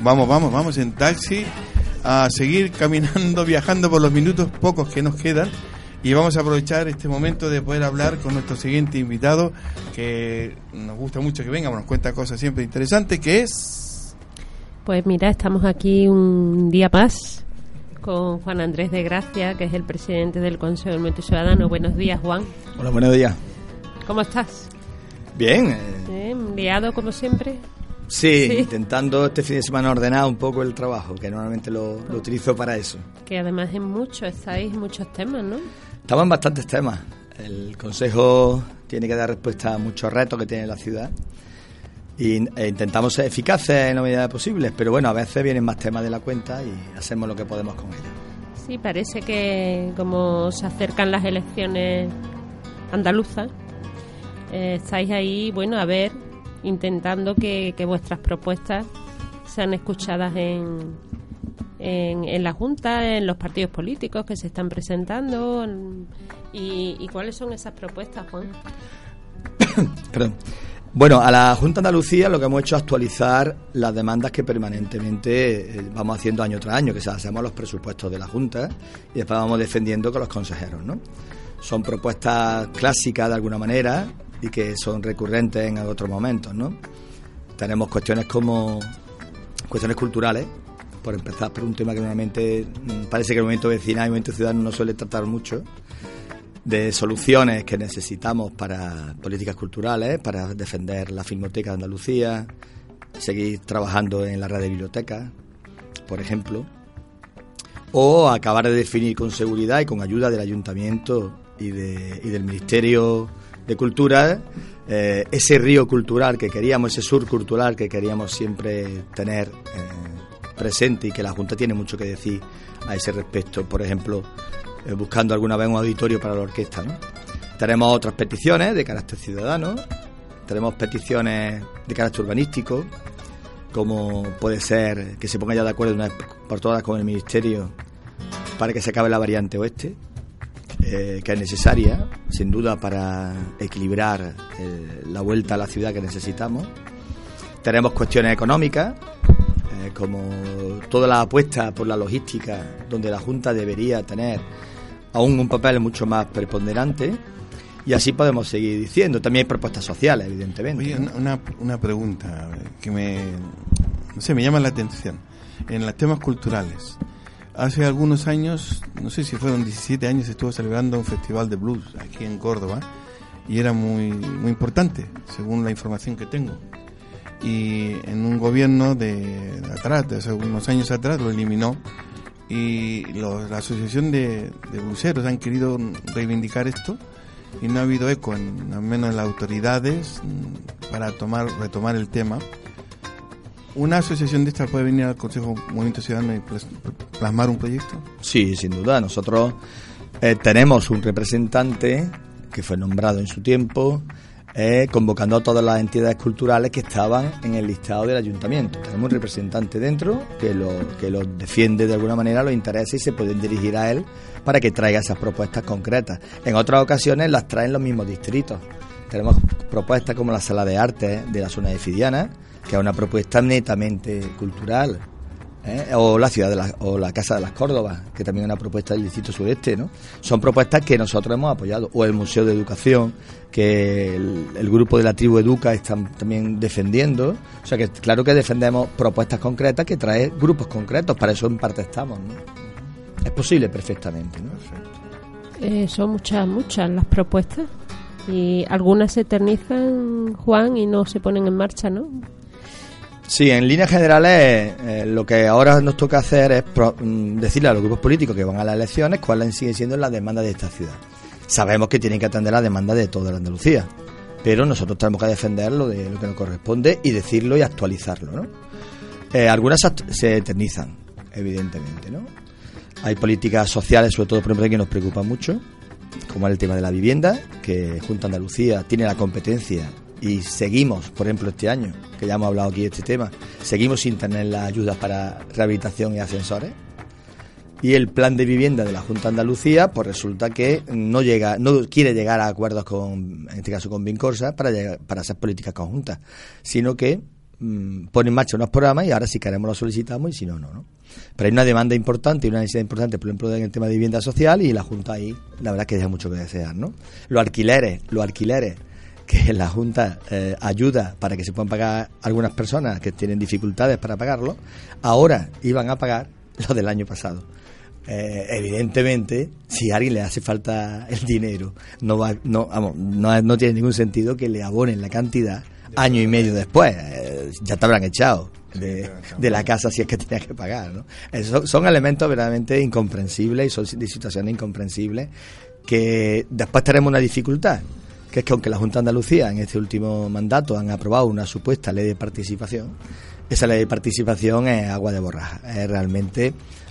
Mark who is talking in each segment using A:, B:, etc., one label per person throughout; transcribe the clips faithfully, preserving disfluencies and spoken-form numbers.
A: Vamos, vamos, vamos en taxi a seguir caminando, viajando por los minutos pocos que nos quedan. Y vamos a aprovechar este momento de poder hablar con nuestro siguiente invitado, que nos gusta mucho que venga, nos cuenta cosas siempre interesantes, que es...
B: Pues mira, estamos aquí un día más con Juan Andrés de Gracia, que es el presidente del Consejo del Movimiento Ciudadano. Buenos días, Juan.
C: Hola, buenos días.
B: ¿Cómo estás?
C: Bien. Eh...
B: Bien, liado como siempre.
C: Sí, sí, intentando este fin de semana ordenar un poco el trabajo, que normalmente lo, lo utilizo para eso.
B: Que además en muchos, estáis en muchos temas, ¿no?
C: Estamos en bastantes temas. El Consejo tiene que dar respuesta a muchos retos que tiene la ciudad y e intentamos ser eficaces en la medida posible, pero bueno, a veces vienen más temas de la cuenta y hacemos lo que podemos con ellos.
B: Sí, parece que como se acercan las elecciones andaluzas, eh, estáis ahí, bueno, a ver, intentando que, que vuestras propuestas sean escuchadas en... En, en la Junta, en los partidos políticos que se están presentando. En, y, ¿Y cuáles son esas propuestas, Juan?
C: Perdón. Bueno, a la Junta de Andalucía lo que hemos hecho es actualizar las demandas que permanentemente eh, vamos haciendo año tras año, que se hacemos los presupuestos de la Junta y después vamos defendiendo con los consejeros, ¿no? Son propuestas clásicas de alguna manera y que son recurrentes en otros momentos, ¿no? Tenemos cuestiones como cuestiones culturales, por empezar por un tema que normalmente parece que el movimiento vecinal y el movimiento ciudadano no suele tratar mucho, de soluciones que necesitamos para políticas culturales, para defender la Filmoteca de Andalucía, seguir trabajando en la red de bibliotecas, por ejemplo, o acabar de definir con seguridad y con ayuda del Ayuntamiento y, de, y del Ministerio de Cultura eh, ese río cultural que queríamos, ese sur cultural que queríamos siempre tener eh, presente y que la Junta tiene mucho que decir a ese respecto, por ejemplo, eh, buscando alguna vez un auditorio para la orquesta, ¿no? Tenemos otras peticiones de carácter ciudadano, tenemos peticiones de carácter urbanístico, como puede ser que se ponga ya de acuerdo una vez por todas con el Ministerio para que se acabe la variante oeste, eh, que es necesaria, sin duda, para equilibrar eh, la vuelta a la ciudad que necesitamos. Tenemos cuestiones económicas, como toda la apuesta por la logística, donde la Junta debería tener aún un papel mucho más preponderante, y así podemos seguir diciendo. También hay propuestas sociales, evidentemente.
A: Oye, una, una pregunta que me, no sé, me llama la atención. En los temas culturales, hace algunos años, no sé si fueron diecisiete años, estuvo celebrando un festival de blues aquí en Córdoba, y era muy, muy importante, según la información que tengo. Y en un gobierno de atrás, de hace unos años atrás, lo eliminó, y los, la asociación de, de bluseros han querido reivindicar esto y no ha habido eco, en, al menos en las autoridades, para tomar retomar el tema. ¿Una asociación de estas puede venir al Consejo Movimiento Ciudadano y plasmar un proyecto?
C: Sí, sin duda. Nosotros eh, tenemos un representante que fue nombrado en su tiempo, Eh, convocando a todas las entidades culturales que estaban en el listado del ayuntamiento. Tenemos un representante dentro que lo que lo defiende de alguna manera, los intereses, y se pueden dirigir a él para que traiga esas propuestas concretas. En otras ocasiones las traen los mismos distritos. Tenemos propuestas como la Sala de Arte de la zona de Fidiana, que es una propuesta netamente cultural, ¿eh? o la ciudad de la, o la Casa de las Córdobas, que también es una propuesta del distrito sureste, ¿no? Son propuestas que nosotros hemos apoyado, o el Museo de Educación, que el, el grupo de la tribu Educa están también defendiendo. O sea que claro que defendemos propuestas concretas que traen grupos concretos, para eso en parte estamos, ¿no? Es posible perfectamente, ¿no?
B: Eh, son muchas, muchas las propuestas, y algunas se eternizan, Juan, y no se ponen en marcha, ¿no?
C: Sí, en líneas generales eh, lo que ahora nos toca hacer es pro, decirle a los grupos políticos que van a las elecciones cuáles siguen siendo las demandas de esta ciudad. Sabemos que tienen que atender las demandas de toda la Andalucía, pero nosotros tenemos que defender lo, de, lo que nos corresponde y decirlo y actualizarlo, ¿no? Eh, algunas se eternizan, evidentemente, ¿no? Hay políticas sociales, sobre todo por ejemplo, que nos preocupan mucho, como es el tema de la vivienda, que Junta de Andalucía tiene la competencia. Y seguimos, por ejemplo, este año, que ya hemos hablado aquí de este tema, seguimos sin tener las ayudas para rehabilitación y ascensores. Y el plan de vivienda de la Junta de Andalucía, pues resulta que no llega, no quiere llegar a acuerdos con, en este caso con Vincorsa, para llegar, para hacer políticas conjuntas, sino que mmm, pone en marcha unos programas y ahora si queremos lo solicitamos y si no, no, ¿no? Pero hay una demanda importante y una necesidad importante, por ejemplo, en el tema de vivienda social, y la Junta ahí, la verdad es que deja mucho que desear, ¿no? Los alquileres, los alquileres que la Junta eh, ayuda para que se puedan pagar algunas personas que tienen dificultades para pagarlo, ahora iban a pagar lo del año pasado. Eh, evidentemente, si a alguien le hace falta el dinero, no va, no, vamos, no, no tiene ningún sentido que le abonen la cantidad año y medio después. Eh, ya te habrán echado de, de la casa si es que tenías que pagar, ¿no? Eso, son elementos verdaderamente incomprensibles y son situaciones incomprensibles que después tenemos una dificultad, que es que aunque la Junta de Andalucía en este último mandato han aprobado una supuesta ley de participación, esa ley de participación es agua de borraja, es realmente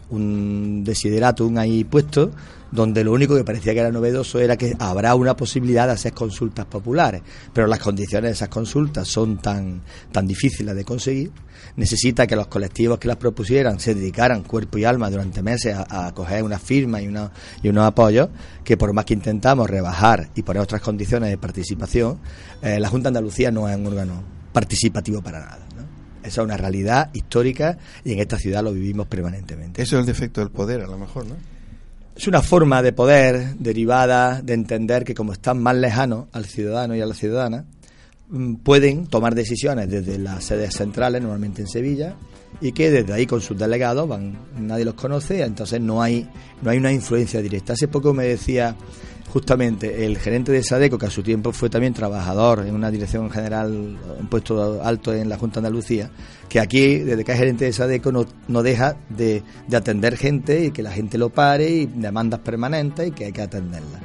C: un desideratum ahí puesto, donde lo único que parecía que era novedoso era que habrá una posibilidad de hacer consultas populares, pero las condiciones de esas consultas son tan tan difíciles de conseguir. Necesita que los colectivos que las propusieran se dedicaran cuerpo y alma durante meses a, a coger unas firmas y, una, y unos apoyos, que por más que intentamos rebajar y poner otras condiciones de participación, eh, la Junta de Andalucía no es un órgano participativo para nada, ¿no? Esa es una realidad histórica y en esta ciudad lo vivimos permanentemente.
A: Eso es el defecto del poder, a lo mejor, ¿no?
C: Es una forma de poder derivada de entender que como están más lejanos al ciudadano y a la ciudadana, pueden tomar decisiones desde las sedes centrales, normalmente en Sevilla, y que desde ahí con sus delegados van, nadie los conoce, entonces no hay no hay una influencia directa. Hace poco me decía justamente el gerente de SADECO, que a su tiempo fue también trabajador en una dirección general, un puesto alto en la Junta de Andalucía, que aquí, desde que es gerente de SADECO, no, no deja de, de atender gente y que la gente lo pare, y demandas permanentes y que hay que atenderlas.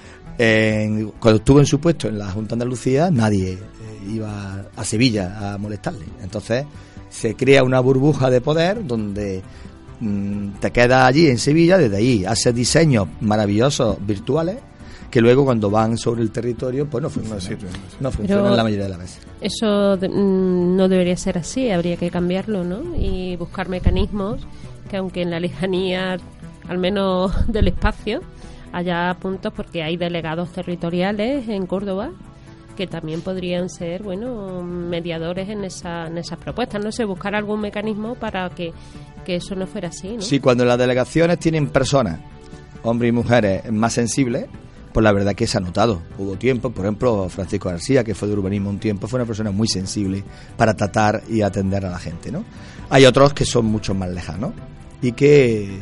C: Eh, cuando estuvo en su puesto en la Junta de Andalucía, nadie eh, iba a Sevilla a molestarle. Entonces se crea una burbuja de poder donde mmm, te quedas allí en Sevilla, desde ahí haces diseños maravillosos virtuales que luego cuando van sobre el territorio pues no funcionan, no, sirve, no, sirve. no funcionan la mayoría de las veces.
B: Eso de, mm, no debería ser así, habría que cambiarlo, ¿no? Y buscar mecanismos que, aunque en la lejanía, al menos del espacio, haya puntos, porque hay delegados territoriales en Córdoba que también podrían ser, bueno, mediadores en, esa, en esas propuestas, no sé, buscar algún mecanismo para que, que eso no fuera así, ¿no?
C: Sí, cuando las delegaciones tienen personas, hombres y mujeres, más sensibles, pues la verdad que se ha notado. Hubo tiempo, por ejemplo, Francisco García, que fue de urbanismo un tiempo, fue una persona muy sensible para tratar y atender a la gente, ¿no? Hay otros que son mucho más lejanos y que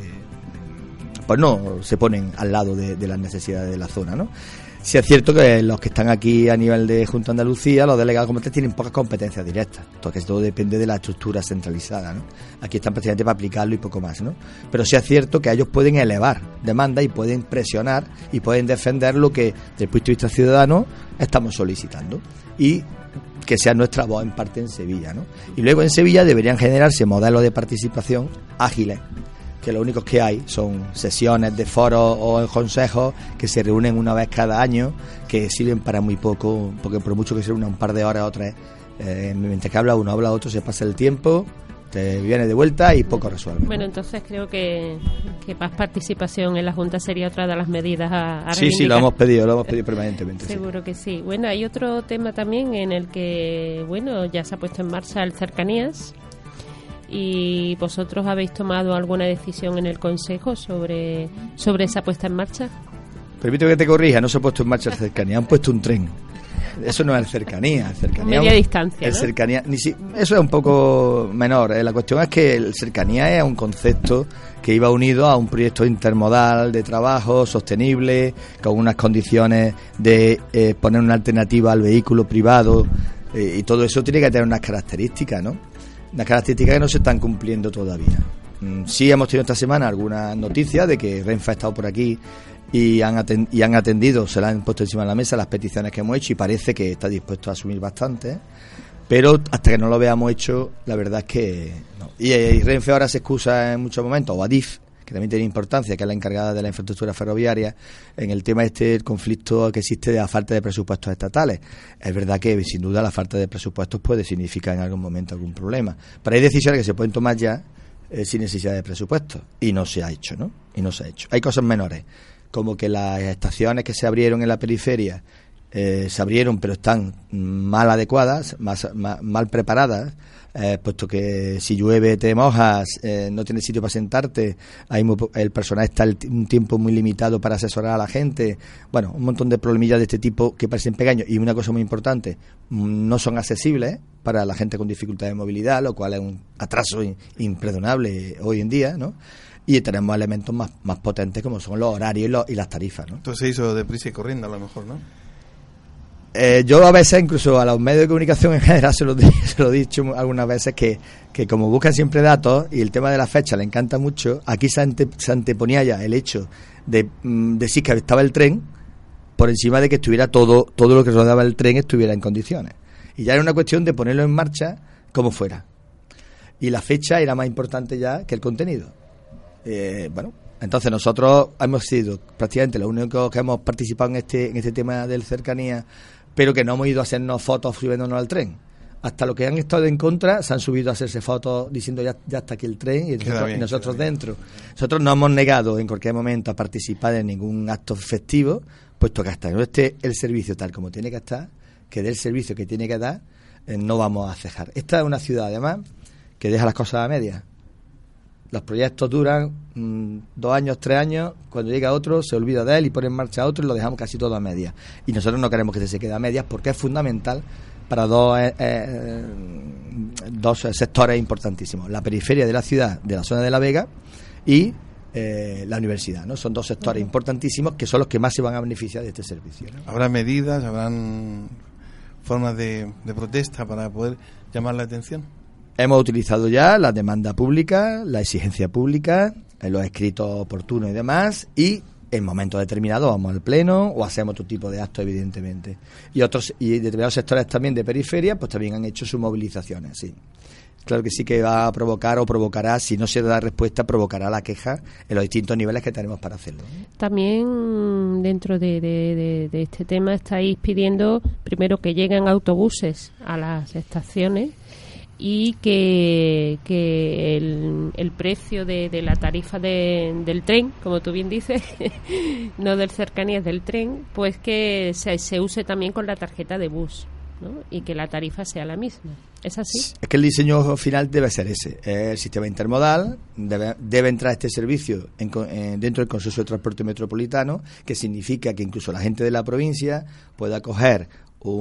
C: pues no se ponen al lado de, de las necesidades de la zona, ¿no? Sí es cierto que los que están aquí a nivel de Junta de Andalucía, los delegados como tal, tienen pocas competencias directas, porque todo depende de la estructura centralizada, ¿no? Aquí están precisamente para aplicarlo y poco más, ¿no? Pero sí es cierto que ellos pueden elevar demandas y pueden presionar y pueden defender lo que, desde el punto de vista ciudadano, estamos solicitando, y que sea nuestra voz en parte en Sevilla, ¿no? Y luego en Sevilla deberían generarse modelos de participación ágiles, que lo únicos que hay son sesiones de foros o consejos que se reúnen una vez cada año, que sirven para muy poco, porque por mucho que se reúna un par de horas o tres, eh, mientras que habla uno, habla otro, se pasa el tiempo, te viene de vuelta y poco resuelve.
B: Bueno, entonces creo que, que más participación en la Junta sería otra de las medidas a, a
C: Sí,
B: reivindicar.
C: sí, lo hemos pedido, lo hemos pedido permanentemente.
B: Seguro
C: sí.
B: que sí. Bueno, hay otro tema también en el que, bueno, ya se ha puesto en marcha el Cercanías. ¿Y vosotros habéis tomado alguna decisión en el Consejo sobre, sobre esa puesta en marcha?
C: Permíteme que te corrija, no se ha puesto en marcha el Cercanía, han puesto un tren. Eso no es el Cercanía. El cercanía
B: Media
C: un,
B: distancia,
C: el
B: ¿no?
C: Cercanía, ni si, eso es un poco menor. Eh. La cuestión es que el Cercanía es un concepto que iba unido a un proyecto intermodal de trabajo sostenible, con unas condiciones de eh, poner una alternativa al vehículo privado, eh, y todo eso tiene que tener unas características, ¿no? Unas características que no se están cumpliendo todavía. Sí hemos tenido esta semana algunas noticias de que Renfe ha estado por aquí y han, atend- y han atendido, se las han puesto encima de la mesa las peticiones que hemos hecho, y parece que está dispuesto a asumir bastante, pero hasta que no lo veamos hecho, la verdad es que no. Y, y Renfe ahora se excusa en muchos momentos, o Adif, que también tiene importancia, que es la encargada de la infraestructura ferroviaria, en el tema este del conflicto que existe de la falta de presupuestos estatales. Es verdad que sin duda la falta de presupuestos puede significar en algún momento algún problema, pero hay decisiones que se pueden tomar ya eh, sin necesidad de presupuestos, y no se ha hecho, ¿no? Y no se ha hecho. Hay cosas menores, como que las estaciones que se abrieron en la periferia eh, se abrieron pero están mal adecuadas, más, más, mal preparadas, eh, puesto que si llueve te mojas, eh, no tienes sitio para sentarte, hay muy, el personal está el, un tiempo muy limitado para asesorar a la gente, bueno, un montón de problemillas de este tipo que parecen pequeños. Y una cosa muy importante, no son accesibles para la gente con dificultad de movilidad, lo cual es un atraso imperdonable hoy en día, ¿no? Y tenemos elementos más, más potentes como son los horarios y, los, y las tarifas, ¿no?
A: Entonces se hizo deprisa y corriendo a lo mejor, ¿no?
C: Eh, yo a veces, incluso a los medios de comunicación en general, se lo, se lo he dicho algunas veces, que, que como buscan siempre datos y el tema de la fecha le encanta mucho, aquí se, ante, se anteponía ya el hecho de mm, decir que estaba el tren por encima de que estuviera todo, todo lo que rodeaba el tren estuviera en condiciones. Y ya era una cuestión de ponerlo en marcha como fuera. Y la fecha era más importante ya que el contenido. Eh, bueno, entonces nosotros hemos sido prácticamente los únicos que hemos participado en este, en este tema del cercanía, pero que no hemos ido a hacernos fotos subiéndonos al tren. Hasta los que han estado en contra se han subido a hacerse fotos diciendo ya, ya está aquí el tren y nosotros, bien, y nosotros dentro. Nosotros no hemos negado en cualquier momento a participar en ningún acto festivo, puesto que hasta no esté el servicio tal como tiene que estar, que dé el servicio que tiene que dar, eh, no vamos a cejar. Esta es una ciudad además que deja las cosas a medias. Los proyectos duran mmm, dos años, tres años, cuando llega otro se olvida de él y pone en marcha otro y lo dejamos casi todo a medias. Y nosotros no queremos que se quede a medias porque es fundamental para dos, eh, eh, dos sectores importantísimos. La periferia de la ciudad, de la zona de La Vega, y eh, la universidad, ¿no? Son dos sectores importantísimos que son los que más se van a beneficiar de este servicio, ¿no?
A: ¿Habrá medidas, habrán formas de, de protesta para poder llamar la atención?
C: Hemos utilizado ya la demanda pública, la exigencia pública, los escritos oportunos y demás, y en momentos determinados vamos al pleno o hacemos otro tipo de actos, evidentemente. Y otros y determinados sectores también de periferia, pues también han hecho sus movilizaciones, sí. Claro que sí que va a provocar o provocará, si no se da respuesta, provocará la queja en los distintos niveles que tenemos para hacerlo.
B: También dentro de, de, de, de este tema estáis pidiendo primero que lleguen autobuses a las estaciones y que, que el, el precio de, de la tarifa de, del tren, como tú bien dices, no del cercanías, del tren, pues que se, se use también con la tarjeta de bus, ¿no? Y que la tarifa sea la misma. ¿Es así?
C: Es que el diseño final debe ser ese. El sistema intermodal, debe, debe entrar este servicio en, en, dentro del Consorcio de Transporte Metropolitano, que significa que incluso la gente de la provincia pueda coger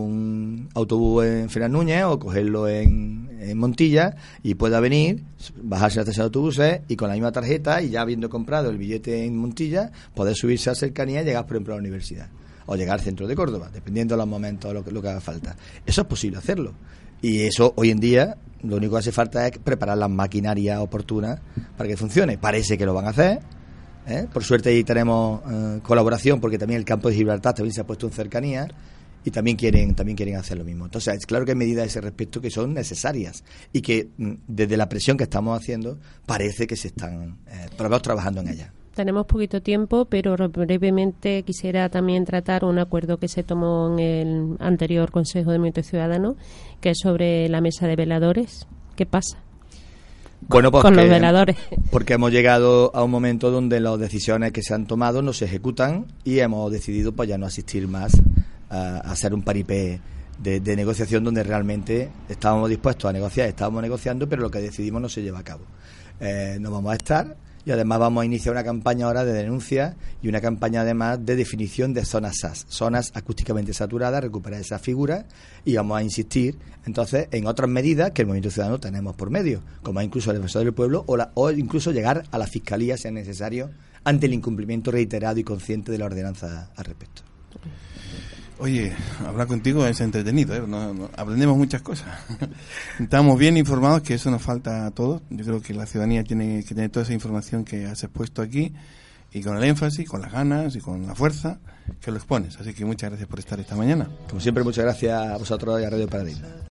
C: un autobús en Fernández Núñez o cogerlo en, en Montilla y pueda venir, bajarse a la estación de autobuses y con la misma tarjeta y ya habiendo comprado el billete en Montilla poder subirse a cercanía y llegar por ejemplo a la universidad o llegar al centro de Córdoba, dependiendo de los momentos, lo que, lo que haga falta. Eso es posible hacerlo y eso hoy en día lo único que hace falta es preparar las maquinarias oportunas para que funcione. Parece que lo van a hacer, ¿eh? Por suerte ahí tenemos eh, colaboración porque también el campo de Gibraltar también se ha puesto en cercanía y también quieren también quieren hacer lo mismo. Entonces, es claro que hay medidas a ese respecto que son necesarias y que desde la presión que estamos haciendo parece que se están eh, trabajando en ellas.
B: Tenemos poquito tiempo, pero brevemente quisiera también tratar un acuerdo que se tomó en el anterior Consejo de Movimiento Ciudadano, que es sobre la mesa de veladores. ¿Qué pasa?
C: Bueno, pues
B: con
C: que,
B: los veladores.
C: Porque hemos llegado a un momento donde las decisiones que se han tomado no se ejecutan y hemos decidido pues ya no asistir más a, a hacer un paripé de, de negociación donde realmente estábamos dispuestos a negociar, estábamos negociando, pero lo que decidimos no se lleva a cabo. Eh, no vamos a estar y además vamos a iniciar una campaña ahora de denuncia y una campaña además de definición de zonas S A S, zonas acústicamente saturadas, recuperar esa figura y vamos a insistir entonces en otras medidas que el Movimiento Ciudadano tenemos por medio, como incluso el Defensor del Pueblo o, la, o incluso llegar a la Fiscalía si es necesario ante el incumplimiento reiterado y consciente de la ordenanza al respecto.
A: Oye, hablar contigo es entretenido, ¿eh? No, no, aprendemos muchas cosas. Estamos bien informados, que eso nos falta a todos. Yo creo que la ciudadanía tiene que tener toda esa información que has expuesto aquí y con el énfasis, con las ganas y con la fuerza que lo expones. Así que muchas gracias por estar esta mañana.
C: Como siempre, muchas gracias a vosotros y a Radio Paradigma.